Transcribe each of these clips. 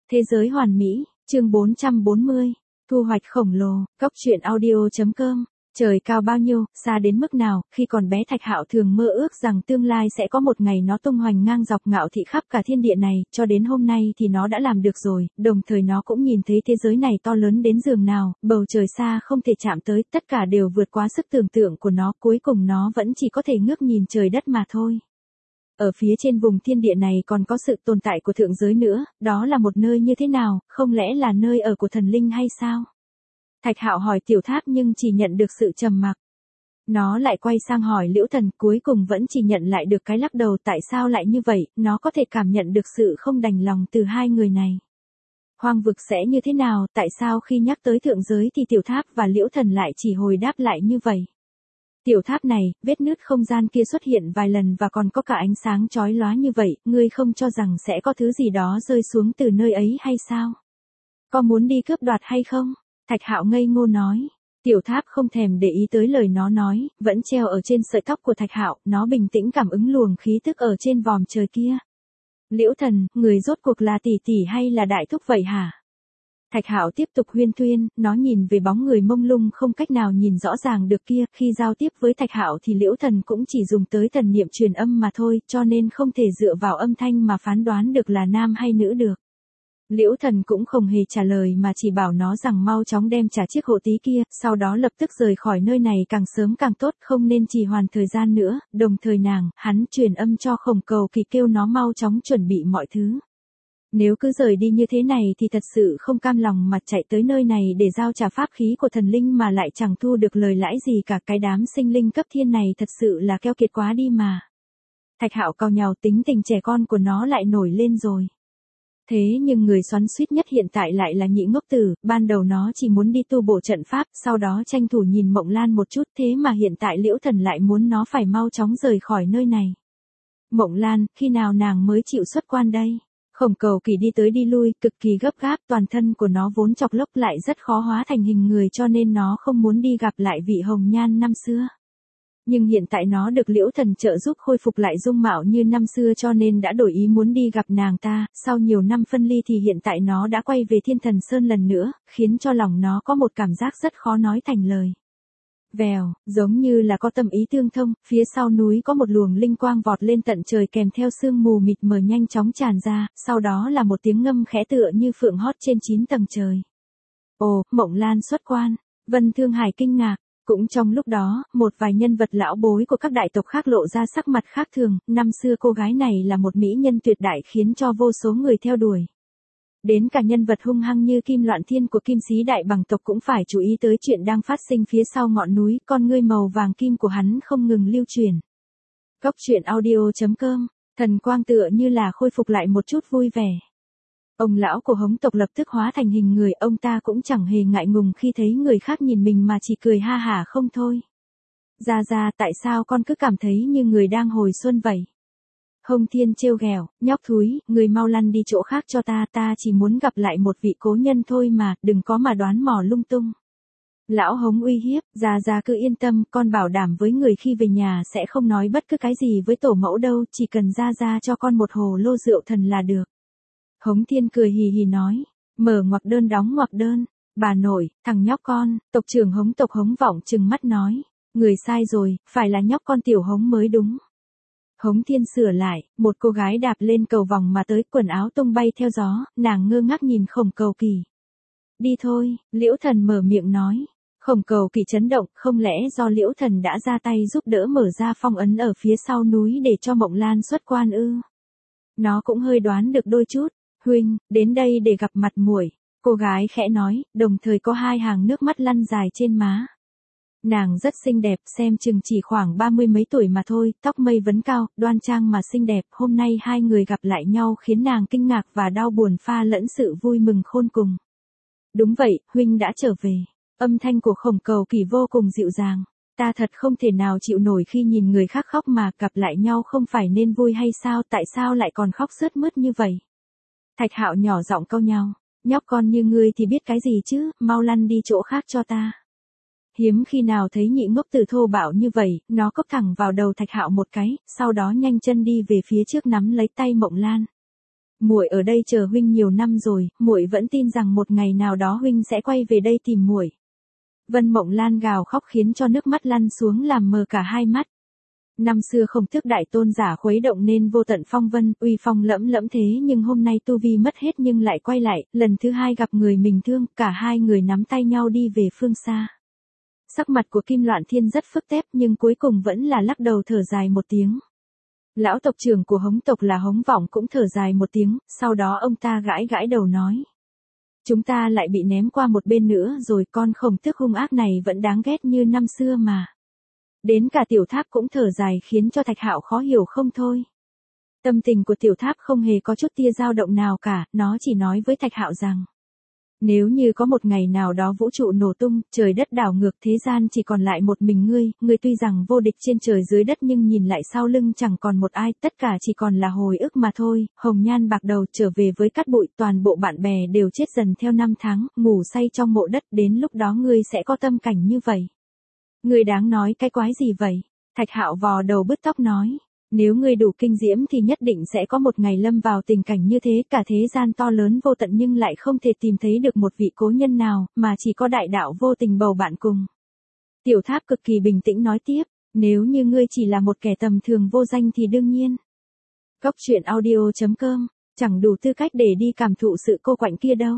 Thế giới hoàn mỹ, chương 440, thu hoạch khổng lồ, Cốc truyện audio.com. Trời cao bao nhiêu, xa đến mức nào, khi còn bé Thạch Hạo thường mơ ước rằng tương lai sẽ có một ngày nó tung hoành ngang dọc ngạo thị khắp cả thiên địa này, cho đến hôm nay thì nó đã làm được rồi, đồng thời nó cũng nhìn thấy thế giới này to lớn đến giường nào, bầu trời xa không thể chạm tới, tất cả đều vượt quá sức tưởng tượng của nó, cuối cùng nó vẫn chỉ có thể ngước nhìn trời đất mà thôi. Ở phía trên vùng thiên địa này còn có sự tồn tại của thượng giới nữa, đó là một nơi như thế nào, không lẽ là nơi ở của thần linh hay sao? Thạch Hạo hỏi Tiểu Tháp nhưng chỉ nhận được sự trầm mặc. Nó lại quay sang hỏi Liễu Thần, cuối cùng vẫn chỉ nhận lại được cái lắc đầu. Tại sao lại như vậy, nó có thể cảm nhận được sự không đành lòng từ hai người này. Hoang vực sẽ như thế nào, tại sao khi nhắc tới thượng giới thì Tiểu Tháp và Liễu Thần lại chỉ hồi đáp lại như vậy. Tiểu Tháp này, vết nứt không gian kia xuất hiện vài lần và còn có cả ánh sáng chói lóa như vậy, ngươi không cho rằng sẽ có thứ gì đó rơi xuống từ nơi ấy hay sao? Có muốn đi cướp đoạt hay không? Thạch Hạo ngây ngô nói. Tiểu Tháp không thèm để ý tới lời nó nói, vẫn treo ở trên sợi tóc của Thạch Hạo, nó bình tĩnh cảm ứng luồng khí tức ở trên vòm trời kia. Liễu Thần, người rốt cuộc là tỷ tỷ hay là đại thúc vậy hả? Thạch Hạo tiếp tục huyên thuyên, nó nhìn về bóng người mông lung không cách nào nhìn rõ ràng được kia, khi giao tiếp với Thạch Hạo thì Liễu Thần cũng chỉ dùng tới thần niệm truyền âm mà thôi, cho nên không thể dựa vào âm thanh mà phán đoán được là nam hay nữ được. Liễu Thần cũng không hề trả lời mà chỉ bảo nó rằng mau chóng đem trả chiếc hộ tí kia, sau đó lập tức rời khỏi nơi này càng sớm càng tốt, không nên trì hoãn thời gian nữa, đồng thời hắn truyền âm cho Khổng Cầu Kỳ kêu nó mau chóng chuẩn bị mọi thứ. Nếu cứ rời đi như thế này thì thật sự không cam lòng mà chạy tới nơi này để giao trả pháp khí của thần linh mà lại chẳng thu được lời lãi gì cả, cái đám sinh linh cấp thiên này thật sự là keo kiệt quá đi mà. Thạch Hạo cau nhàu, tính tình trẻ con của nó lại nổi lên rồi. Thế nhưng người xoắn xuýt nhất hiện tại lại là Nhị Ngốc Tử, ban đầu nó chỉ muốn đi tu bổ trận pháp, sau đó tranh thủ nhìn Mộng Lan một chút, thế mà hiện tại Liễu Thần lại muốn nó phải mau chóng rời khỏi nơi này. Mộng Lan, khi nào nàng mới chịu xuất quan đây? Khổng Cầu Kỳ đi tới đi lui, cực kỳ gấp gáp, toàn thân của nó vốn chọc lốc lại rất khó hóa thành hình người cho nên nó không muốn đi gặp lại vị hồng nhan năm xưa. Nhưng hiện tại nó được Liễu Thần trợ giúp khôi phục lại dung mạo như năm xưa cho nên đã đổi ý muốn đi gặp nàng ta, sau nhiều năm phân ly thì hiện tại nó đã quay về Thiên Thần Sơn lần nữa, khiến cho lòng nó có một cảm giác rất khó nói thành lời. Vèo, giống như là có tâm ý tương thông, phía sau núi có một luồng linh quang vọt lên tận trời kèm theo sương mù mịt mờ nhanh chóng tràn ra, sau đó là một tiếng ngâm khẽ tựa như phượng hót trên 9 tầng trời. Ồ, Mộng Lan xuất quan, Vân Thương Hải kinh ngạc. Cũng trong lúc đó, một vài nhân vật lão bối của các đại tộc khác lộ ra sắc mặt khác thường, năm xưa cô gái này là một mỹ nhân tuyệt đại khiến cho vô số người theo đuổi. Đến cả nhân vật hung hăng như Kim Loạn Thiên của Kim Sĩ Đại Bằng tộc cũng phải chú ý tới chuyện đang phát sinh phía sau ngọn núi, con ngươi màu vàng kim của hắn không ngừng lưu truyền. Cốc truyện audio.com, thần quang tựa như là khôi phục lại một chút vui vẻ. Ông lão của Hống tộc lập tức hóa thành hình người, ông ta cũng chẳng hề ngại ngùng khi thấy người khác nhìn mình mà chỉ cười ha hả không thôi. Ra, tại sao con cứ cảm thấy như người đang hồi xuân vậy? Hồng Thiên trêu ghẹo, nhóc thúi, người mau lăn đi chỗ khác cho ta chỉ muốn gặp lại một vị cố nhân thôi mà, đừng có mà đoán mò lung tung. Lão Hống uy hiếp, ra cứ yên tâm, con bảo đảm với người khi về nhà sẽ không nói bất cứ cái gì với tổ mẫu đâu, chỉ cần ra cho con một hồ lô rượu thần là được. Hống Thiên cười hì hì nói, mở ngoặc đơn đóng ngoặc đơn, bà nội, thằng nhóc con, tộc trưởng Hống tộc Hống Vọng trừng mắt nói, người sai rồi, phải là nhóc con Tiểu Hống mới đúng. Hống Thiên sửa lại, một cô gái đạp lên cầu vòng mà tới, quần áo tung bay theo gió, nàng ngơ ngác nhìn Khổng Cầu Kỳ. Đi thôi, Liễu Thần mở miệng nói. Khổng Cầu Kỳ chấn động, không lẽ do Liễu Thần đã ra tay giúp đỡ mở ra phong ấn ở phía sau núi để cho Mộng Lan xuất quan ư? Nó cũng hơi đoán được đôi chút. Huynh, đến đây để gặp mặt muội, cô gái khẽ nói, đồng thời có hai hàng nước mắt lăn dài trên má. Nàng rất xinh đẹp, xem chừng chỉ khoảng 30 mấy tuổi mà thôi, tóc mây vấn cao, đoan trang mà xinh đẹp, hôm nay hai người gặp lại nhau khiến nàng kinh ngạc và đau buồn pha lẫn sự vui mừng khôn cùng. Đúng vậy, huynh đã trở về. Âm thanh của Khổng Cầu Kỳ vô cùng dịu dàng. Ta thật không thể nào chịu nổi khi nhìn người khác khóc mà, gặp lại nhau không phải nên vui hay sao, tại sao lại còn khóc sướt mướt như vậy? Thạch Hạo nhỏ giọng cau nhàu, nhóc con như ngươi thì biết cái gì chứ, mau lăn đi chỗ khác cho ta. Hiếm khi nào thấy Nhị Ngốc Tử thô bạo như vậy, nó cốc thẳng vào đầu Thạch Hạo một cái, sau đó nhanh chân đi về phía trước nắm lấy tay Mộng Lan. Muội ở đây chờ huynh nhiều năm rồi, muội vẫn tin rằng một ngày nào đó huynh sẽ quay về đây tìm muội. Vân Mộng Lan gào khóc khiến cho nước mắt lăn xuống làm mờ cả hai mắt. Năm xưa không thức đại tôn giả khuấy động nên vô tận phong vân, uy phong lẫm lẫm thế nhưng hôm nay tu vi mất hết nhưng lại quay lại, lần thứ hai gặp người mình thương, cả hai người nắm tay nhau đi về phương xa. Sắc mặt của Kim Loạn Thiên rất phức tạp nhưng cuối cùng vẫn là lắc đầu thở dài một tiếng. Lão tộc trưởng của Hống tộc là Hống Vọng cũng thở dài một tiếng, sau đó ông ta gãi gãi đầu nói. Chúng ta lại bị ném qua một bên nữa rồi, con khổng tước hung ác này vẫn đáng ghét như năm xưa mà. Đến cả Tiểu Tháp cũng thở dài khiến cho Thạch Hạo khó hiểu không thôi. Tâm tình của Tiểu Tháp không hề có chút tia dao động nào cả, nó chỉ nói với Thạch Hạo rằng. Nếu như có một ngày nào đó vũ trụ nổ tung, trời đất đảo ngược thế gian chỉ còn lại một mình ngươi tuy rằng vô địch trên trời dưới đất nhưng nhìn lại sau lưng chẳng còn một ai, tất cả chỉ còn là hồi ức mà thôi. Hồng Nhan bạc đầu trở về với cát bụi, toàn bộ bạn bè đều chết dần theo năm tháng, ngủ say trong mộ đất, đến lúc đó ngươi sẽ có tâm cảnh như vậy. Ngươi đáng nói cái quái gì vậy? Thạch Hạo vò đầu bứt tóc nói. Nếu ngươi đủ kinh diễm thì nhất định sẽ có một ngày lâm vào tình cảnh như thế, cả thế gian to lớn vô tận nhưng lại không thể tìm thấy được một vị cố nhân nào, mà chỉ có đại đạo vô tình bầu bạn cùng. Tiểu Tháp cực kỳ bình tĩnh nói tiếp, nếu như ngươi chỉ là một kẻ tầm thường vô danh thì đương nhiên. Cốc truyện audio.com, chẳng đủ tư cách để đi cảm thụ sự cô quạnh kia đâu.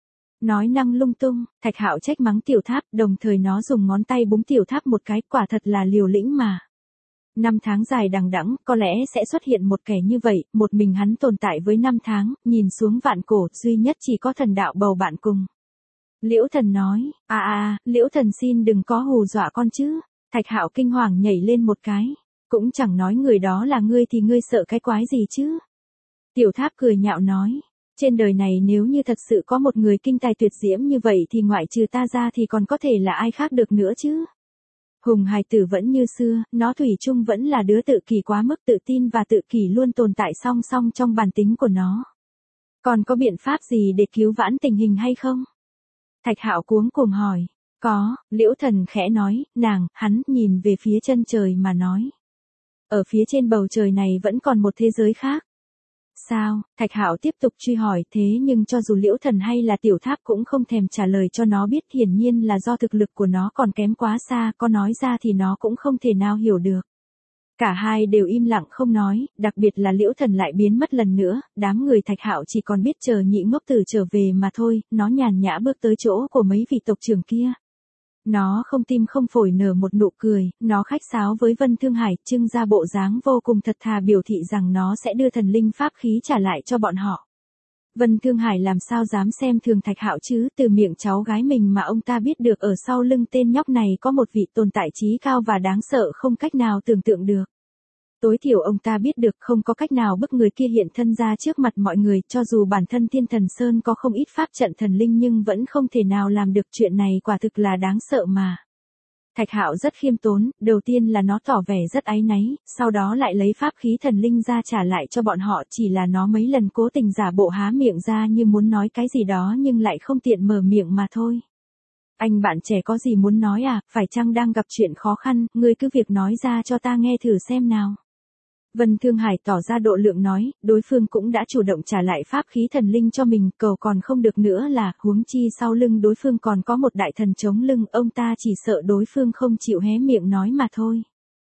Nói năng lung tung, Thạch Hạo trách mắng Tiểu Tháp, đồng thời nó dùng ngón tay búng Tiểu Tháp một cái, quả thật là liều lĩnh mà. Năm tháng dài đằng đẵng, có lẽ sẽ xuất hiện một kẻ như vậy, một mình hắn tồn tại với năm tháng, nhìn xuống vạn cổ, duy nhất chỉ có thần đạo bầu bạn cùng. Liễu Thần nói, Liễu Thần xin đừng có hù dọa con chứ. Thạch Hạo kinh hoàng nhảy lên một cái, cũng chẳng nói người đó là ngươi thì ngươi sợ cái quái gì chứ. Tiểu Tháp cười nhạo nói, trên đời này nếu như thật sự có một người kinh tài tuyệt diễm như vậy thì ngoại trừ ta ra thì còn có thể là ai khác được nữa chứ. Hùng hài tử vẫn như xưa, nó thủy chung vẫn là đứa tự kỷ quá mức tự tin và tự kỷ luôn tồn tại song song trong bản tính của nó. Còn có biện pháp gì để cứu vãn tình hình hay không? Thạch Hạo cuống cuồng hỏi. Có, Liễu Thần khẽ nói, hắn nhìn về phía chân trời mà nói. Ở phía trên bầu trời này vẫn còn một thế giới khác. Sao? Thạch Hạo tiếp tục truy hỏi, thế nhưng cho dù Liễu Thần hay là Tiểu Tháp cũng không thèm trả lời cho nó biết, hiển nhiên là do thực lực của nó còn kém quá xa, có nói ra thì nó cũng không thể nào hiểu được. Cả hai đều im lặng không nói, đặc biệt là Liễu Thần lại biến mất lần nữa, đám người Thạch Hạo chỉ còn biết chờ Nhị Ngốc Tử trở về mà thôi, nó nhàn nhã bước tới chỗ của mấy vị tộc trưởng kia. Nó không tim không phổi nở một nụ cười, nó khách sáo với Vân Thương Hải, trưng ra bộ dáng vô cùng thật thà biểu thị rằng nó sẽ đưa thần linh pháp khí trả lại cho bọn họ. Vân Thương Hải làm sao dám xem thường Thạch Hạo chứ, từ miệng cháu gái mình mà ông ta biết được ở sau lưng tên nhóc này có một vị tồn tại trí cao và đáng sợ không cách nào tưởng tượng được. Tối thiểu ông ta biết được không có cách nào bức người kia hiện thân ra trước mặt mọi người, cho dù bản thân Thiên Thần Sơn có không ít pháp trận thần linh nhưng vẫn không thể nào làm được, chuyện này quả thực là đáng sợ mà. Thạch Hạo rất khiêm tốn, đầu tiên là nó tỏ vẻ rất áy náy, sau đó lại lấy pháp khí thần linh ra trả lại cho bọn họ, chỉ là nó mấy lần cố tình giả bộ há miệng ra như muốn nói cái gì đó nhưng lại không tiện mở miệng mà thôi. Anh bạn trẻ có gì muốn nói à, phải chăng đang gặp chuyện khó khăn, ngươi cứ việc nói ra cho ta nghe thử xem nào. Vân Thương Hải tỏ ra độ lượng nói, đối phương cũng đã chủ động trả lại pháp khí thần linh cho mình, cầu còn không được nữa là, huống chi sau lưng đối phương còn có một đại thần chống lưng, ông ta chỉ sợ đối phương không chịu hé miệng nói mà thôi.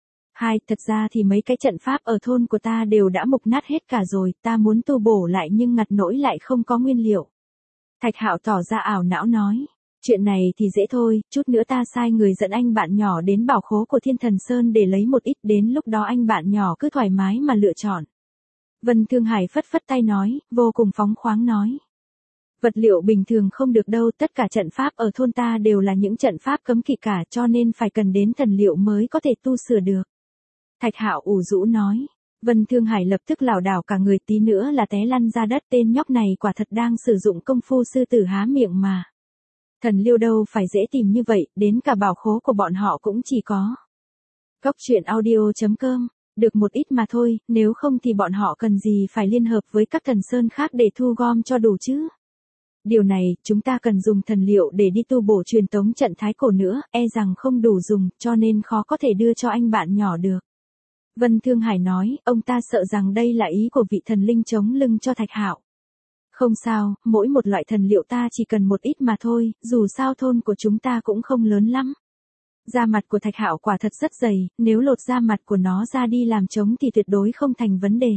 Thật ra thì mấy cái trận pháp ở thôn của ta đều đã mục nát hết cả rồi, ta muốn tu bổ lại nhưng ngặt nỗi lại không có nguyên liệu. Thạch Hạo tỏ ra ảo não nói. Chuyện này thì dễ thôi, chút nữa ta sai người dẫn anh bạn nhỏ đến bảo khố của Thiên Thần Sơn để lấy một ít, đến lúc đó anh bạn nhỏ cứ thoải mái mà lựa chọn. Vân Thương Hải phất phất tay nói, vô cùng phóng khoáng nói. Vật liệu bình thường không được đâu, tất cả trận pháp ở thôn ta đều là những trận pháp cấm kỵ cả, cho nên phải cần đến thần liệu mới có thể tu sửa được. Thạch Hạo ủ rũ nói. Vân Thương Hải lập tức lảo đảo cả người, tí nữa là té lăn ra đất, tên nhóc này quả thật đang sử dụng công phu sư tử há miệng mà. Thần liêu đâu phải dễ tìm như vậy, đến cả bảo khố của bọn họ cũng chỉ có. Cốc truyện audio.com, được một ít mà thôi, nếu không thì bọn họ cần gì phải liên hợp với các thần sơn khác để thu gom cho đủ chứ. Điều này, chúng ta cần dùng thần liệu để đi tu bổ truyền tống trận thái cổ nữa, e rằng không đủ dùng, cho nên khó có thể đưa cho anh bạn nhỏ được. Vân Thương Hải nói, ông ta sợ rằng đây là ý của vị thần linh chống lưng cho Thạch Hạo. Không sao, mỗi một loại thần liệu ta chỉ cần một ít mà thôi, dù sao thôn của chúng ta cũng không lớn lắm. Da mặt của Thạch Hạo quả thật rất dày, nếu lột da mặt của nó ra đi làm trống thì tuyệt đối không thành vấn đề.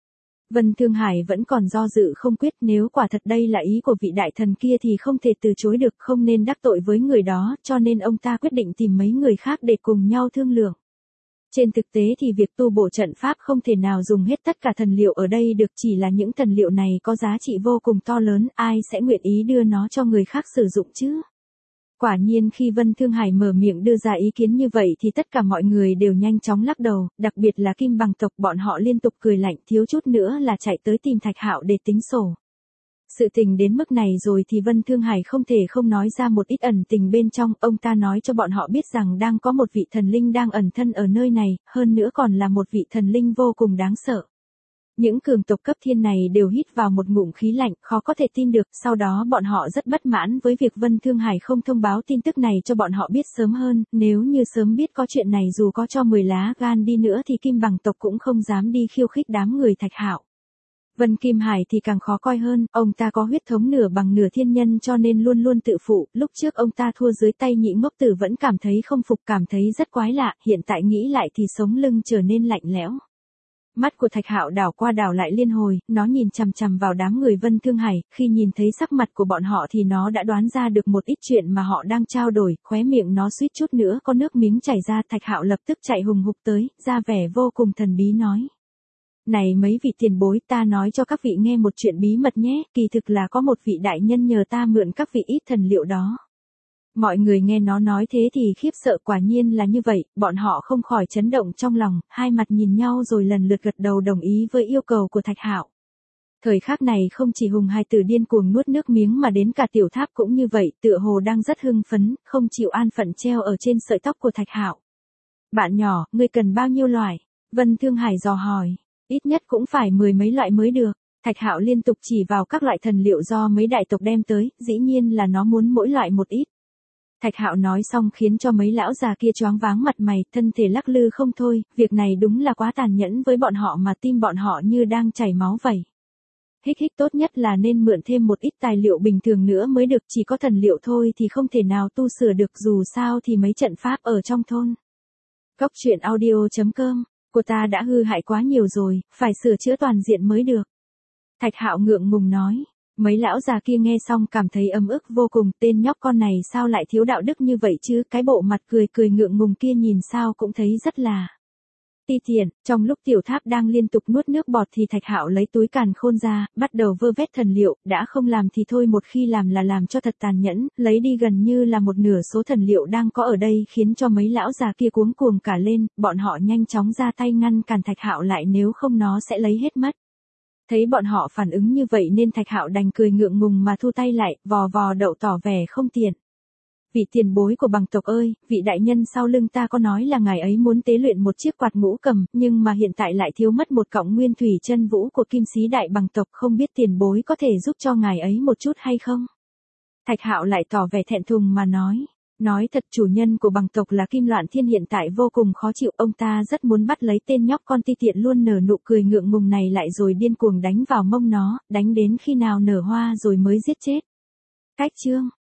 Vân Thương Hải vẫn còn do dự không quyết, nếu quả thật đây là ý của vị đại thần kia thì không thể từ chối được, không nên đắc tội với người đó, cho nên ông ta quyết định tìm mấy người khác để cùng nhau thương lượng. Trên thực tế thì việc tu bổ trận pháp không thể nào dùng hết tất cả thần liệu ở đây được, chỉ là những thần liệu này có giá trị vô cùng to lớn, ai sẽ nguyện ý đưa nó cho người khác sử dụng chứ? Quả nhiên khi Vân Thương Hải mở miệng đưa ra ý kiến như vậy thì tất cả mọi người đều nhanh chóng lắc đầu, đặc biệt là Kim Bằng tộc, bọn họ liên tục cười lạnh, thiếu chút nữa là chạy tới tìm Thạch Hạo để tính sổ. Sự tình đến mức này rồi thì Vân Thương Hải không thể không nói ra một ít ẩn tình bên trong, ông ta nói cho bọn họ biết rằng đang có một vị thần linh đang ẩn thân ở nơi này, hơn nữa còn là một vị thần linh vô cùng đáng sợ. Những cường tộc cấp thiên này đều hít vào một ngụm khí lạnh, khó có thể tin được, sau đó bọn họ rất bất mãn với việc Vân Thương Hải không thông báo tin tức này cho bọn họ biết sớm hơn, nếu như sớm biết có chuyện này dù có cho 10 lá gan đi nữa thì Kim Bằng tộc cũng không dám đi khiêu khích đám người Thạch Hạo. Vân Kim Hải thì càng khó coi hơn, ông ta có huyết thống nửa bằng nửa thiên nhân cho nên luôn luôn tự phụ, lúc trước ông ta thua dưới tay Nhị Ngốc Tử vẫn cảm thấy không phục, cảm thấy rất quái lạ, hiện tại nghĩ lại thì sống lưng trở nên lạnh lẽo. Mắt của Thạch Hạo đảo qua đảo lại liên hồi, nó nhìn chằm chằm vào đám người Vân Thương Hải, khi nhìn thấy sắc mặt của bọn họ thì nó đã đoán ra được một ít chuyện mà họ đang trao đổi, khóe miệng nó suýt chút nữa có nước miếng chảy ra. Thạch Hạo lập tức chạy hùng hục tới, ra vẻ vô cùng thần bí nói. Này mấy vị tiền bối, ta nói cho các vị nghe một chuyện bí mật nhé, kỳ thực là có một vị đại nhân nhờ ta mượn các vị ít thần liệu đó. Mọi người nghe nó nói thế thì khiếp sợ, quả nhiên là như vậy, bọn họ không khỏi chấn động trong lòng, hai mặt nhìn nhau rồi lần lượt gật đầu đồng ý với yêu cầu của Thạch Hạo. Thời khắc này không chỉ Hùng Hai Tử điên cuồng nuốt nước miếng mà đến cả Tiểu Tháp cũng như vậy, tựa hồ đang rất hưng phấn, không chịu an phận treo ở trên sợi tóc của Thạch Hạo. Bạn nhỏ, ngươi cần bao nhiêu loại? Vân Thương Hải dò hỏi. Ít nhất cũng phải 10 mấy loại mới được. Thạch Hạo liên tục chỉ vào các loại thần liệu do mấy đại tộc đem tới, dĩ nhiên là nó muốn mỗi loại một ít. Thạch Hạo nói xong khiến cho mấy lão già kia choáng váng mặt mày, thân thể lắc lư không thôi, việc này đúng là quá tàn nhẫn với bọn họ mà tim bọn họ như đang chảy máu vậy. Hích hích, tốt nhất là nên mượn thêm một ít tài liệu bình thường nữa mới được, chỉ có thần liệu thôi thì không thể nào tu sửa được, dù sao thì mấy trận pháp ở trong thôn. Góc truyện audio.com, của ta đã hư hại quá nhiều rồi, phải sửa chữa toàn diện mới được. Thạch Hạo ngượng ngùng nói. Mấy lão già kia nghe xong cảm thấy ấm ức vô cùng, tên nhóc con này sao lại thiếu đạo đức như vậy chứ, cái bộ mặt cười cười ngượng ngùng kia nhìn sao cũng thấy rất là ti tiện. Trong lúc Tiểu Tháp đang liên tục nuốt nước bọt thì Thạch Hạo lấy túi càn khôn ra, bắt đầu vơ vét thần liệu, đã không làm thì thôi, một khi làm là làm cho thật tàn nhẫn, lấy đi gần như là một nửa số thần liệu đang có ở đây, khiến cho mấy lão già kia cuống cuồng cả lên, bọn họ nhanh chóng ra tay ngăn cản Thạch Hạo lại, nếu không nó sẽ lấy hết mất. Thấy bọn họ phản ứng như vậy nên Thạch Hạo đành cười ngượng ngùng mà thu tay lại, vò vò đậu tỏ vẻ không tiện. Vị tiền bối của Bằng tộc ơi, vị đại nhân sau lưng ta có nói là ngài ấy muốn tế luyện một chiếc quạt ngũ cầm, nhưng mà hiện tại lại thiếu mất một cọng nguyên thủy chân vũ của Kim Sĩ Đại Bằng tộc, không biết tiền bối có thể giúp cho ngài ấy một chút hay không? Thạch Hạo lại tỏ vẻ thẹn thùng mà nói. Nói thật, chủ nhân của Bằng tộc là Kim Loạn Thiên hiện tại vô cùng khó chịu, ông ta rất muốn bắt lấy tên nhóc con ti tiện luôn nở nụ cười ngượng ngùng này lại rồi điên cuồng đánh vào mông nó, đánh đến khi nào nở hoa rồi mới giết chết. Cách chương